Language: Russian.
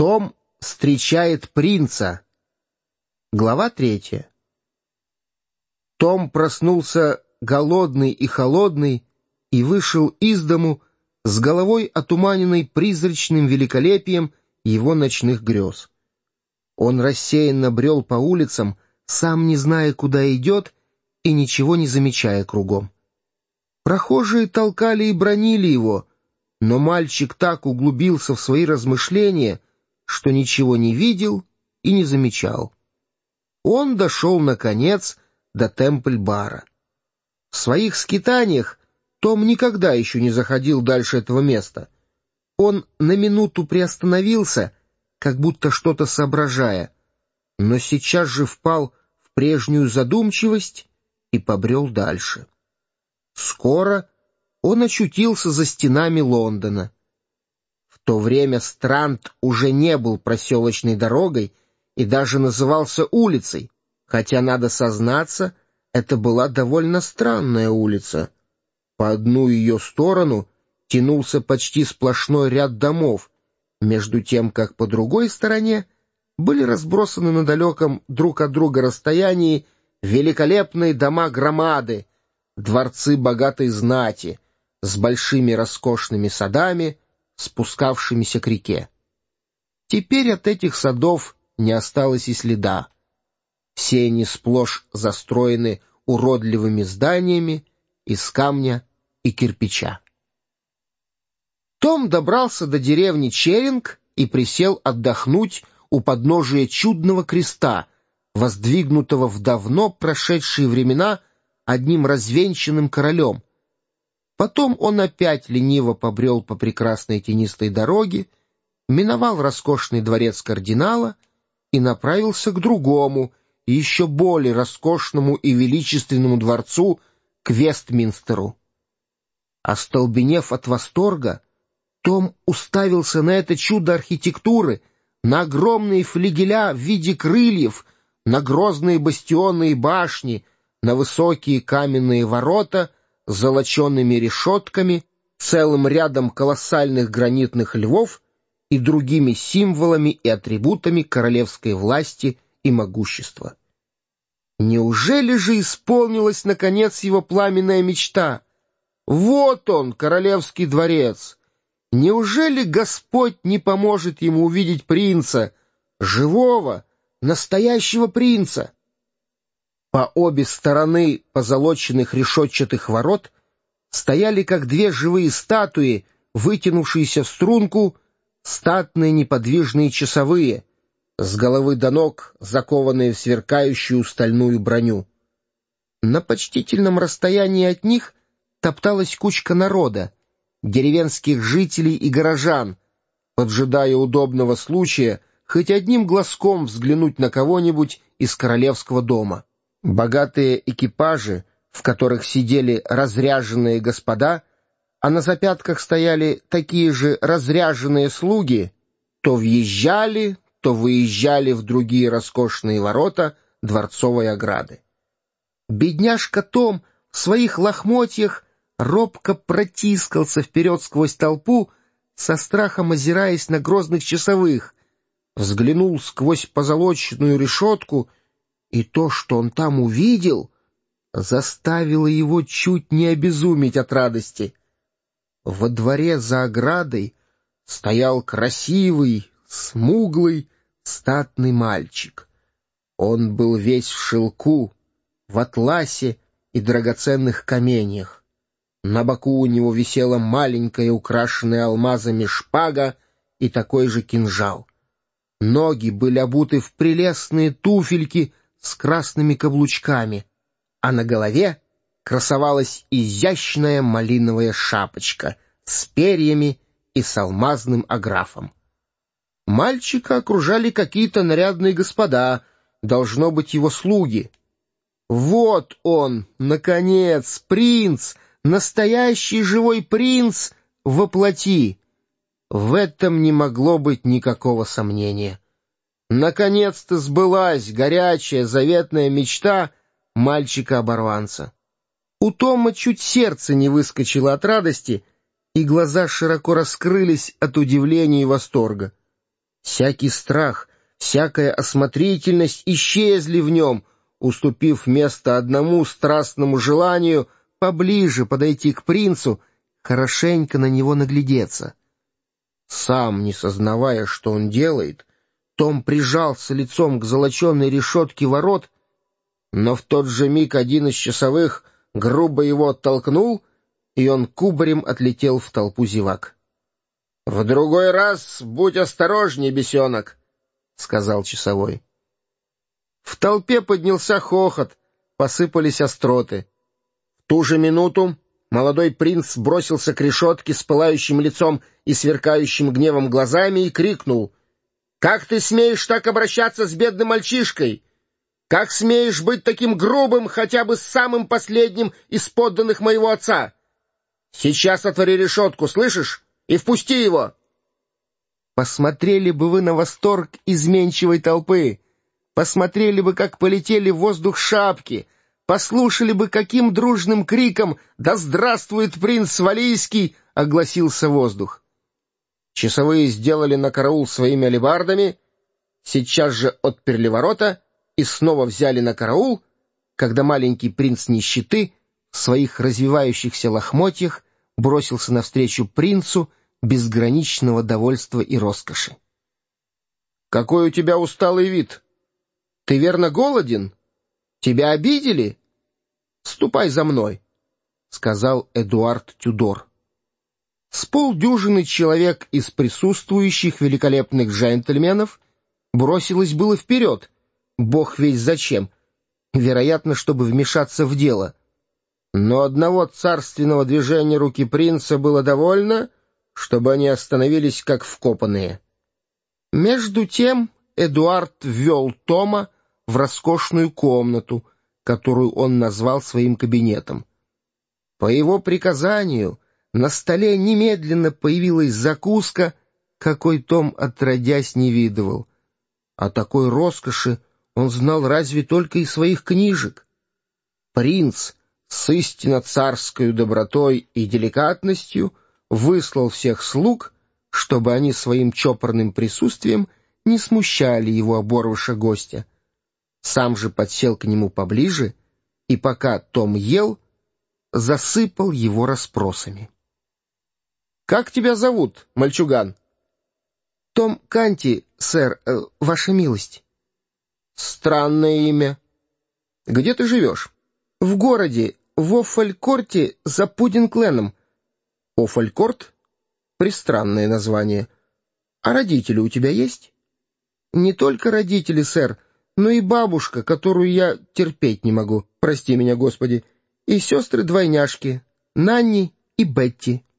Том встречает принца. Глава 3. Том проснулся голодный и холодный и вышел из дому с головой отуманенной призрачным великолепием его ночных грез. Он рассеянно брел по улицам, сам не зная, куда идет, и ничего не замечая кругом. Прохожие толкали и бранили его, но мальчик так углубился в свои размышления, что ничего не видел и не замечал. Он дошел, наконец, до Темпль-бара. В своих скитаниях Том никогда еще не заходил дальше этого места. Он на минуту приостановился, как будто что-то соображая, но сейчас же впал в прежнюю задумчивость и побрел дальше. Скоро он очутился за стенами Лондона. В то время Странд уже не был проселочной дорогой и даже назывался улицей, хотя, надо сознаться, это была довольно странная улица. По одну ее сторону тянулся почти сплошной ряд домов, между тем, как по другой стороне были разбросаны на далеком друг от друга расстоянии великолепные дома-громады, дворцы богатой знати, с большими роскошными садами, спускавшимися к реке. Теперь от этих садов не осталось и следа. Все они сплошь застроены уродливыми зданиями из камня и кирпича. Том добрался до деревни Черинг и присел отдохнуть у подножия чудного креста, воздвигнутого в давно прошедшие времена одним развенчанным королем. Потом он опять лениво побрел по прекрасной тенистой дороге, миновал роскошный дворец кардинала и направился к другому, еще более роскошному и величественному дворцу, к Вестминстеру. Остолбенев от восторга, Том уставился на это чудо архитектуры, на огромные флигеля в виде крыльев, на грозные бастионы и башни, на высокие каменные ворота с золочеными решетками, целым рядом колоссальных гранитных львов и другими символами и атрибутами королевской власти и могущества. Неужели же исполнилась, наконец, его пламенная мечта? Вот он, королевский дворец! Неужели Господь не поможет ему увидеть принца, живого, настоящего принца? По обе стороны позолоченных решетчатых ворот стояли, как две живые статуи, вытянувшиеся в струнку, статные неподвижные часовые, с головы до ног закованные в сверкающую стальную броню. На почтительном расстоянии от них топталась кучка народа, деревенских жителей и горожан, поджидая удобного случая хоть одним глазком взглянуть на кого-нибудь из королевского дома. Богатые экипажи, в которых сидели разряженные господа, а на запятках стояли такие же разряженные слуги, то въезжали, то выезжали в другие роскошные ворота дворцовой ограды. Бедняжка Том в своих лохмотьях робко протискался вперед сквозь толпу, со страхом озираясь на грозных часовых, взглянул сквозь позолоченную решетку, и то, что он там увидел, заставило его чуть не обезуметь от радости. Во дворе за оградой стоял красивый, смуглый, статный мальчик. Он был весь в шелку, в атласе и драгоценных каменьях. На боку у него висела маленькая, украшенная алмазами шпага и такой же кинжал. Ноги были обуты в прелестные туфельки с красными каблучками, а на голове красовалась изящная малиновая шапочка с перьями и с алмазным аграфом. Мальчика окружали какие-то нарядные господа, должно быть, его слуги. Вот он, наконец, принц! Настоящий живой принц во плоти. В этом не могло быть никакого сомнения. Наконец-то сбылась горячая заветная мечта мальчика-оборванца. У Тома чуть сердце не выскочило от радости, и глаза широко раскрылись от удивления и восторга. Всякий страх, всякая осмотрительность исчезли в нем, уступив место одному страстному желанию поближе подойти к принцу, хорошенько на него наглядеться. Сам, не сознавая, что он делает, Том прижался лицом к золоченой решетке ворот, но в тот же миг один из часовых грубо его оттолкнул, и он кубарем отлетел в толпу зевак. — В другой раз будь осторожней, бесенок, — сказал часовой. В толпе поднялся хохот, посыпались остроты. В ту же минуту молодой принц бросился к решетке с пылающим лицом и сверкающим гневом глазами и крикнул: «Как ты смеешь так обращаться с бедным мальчишкой? Как смеешь быть таким грубым хотя бы с самым последним из подданных моего отца? Сейчас отвори решетку, слышишь? И впусти его!» Посмотрели бы вы на восторг изменчивой толпы, посмотрели бы, как полетели в воздух шапки, послушали бы, каким дружным криком «Да здравствует принц Валийский!» огласился воздух. Часовые сделали на караул своими алебардами, сейчас же отперли ворота и снова взяли на караул, когда маленький принц нищеты в своих развивающихся лохмотьях бросился навстречу принцу безграничного довольства и роскоши. «Какой у тебя усталый вид! Ты верно голоден? Тебя обидели? Ступай за мной», — сказал Эдуард Тюдор. С полдюжины человек из присутствующих великолепных джентльменов бросилось было вперед, бог весть зачем, вероятно, чтобы вмешаться в дело. Но одного царственного движения руки принца было довольно, чтобы они остановились как вкопанные. Между тем Эдуард ввел Тома в роскошную комнату, которую он назвал своим кабинетом. По его приказанию на столе немедленно появилась закуска, какой Том отродясь не видывал. О такой роскоши он знал разве только из своих книжек. Принц с истинно царской добротой и деликатностью выслал всех слуг, чтобы они своим чопорным присутствием не смущали его оборвыша гостя. Сам же подсел к нему поближе и, пока Том ел, засыпал его расспросами. «Как тебя зовут, мальчуган?» «Том Канти, сэр, ваша милость». «Странное имя. Где ты живешь?» «В городе, в Оффалькорте за Пудинг-Леном». «Оффалькорт? Пристранное название. А родители у тебя есть?» «Не только родители, сэр, но и бабушка, которую я терпеть не могу, прости меня, Господи, и сестры-двойняшки, Нанни и Бетти».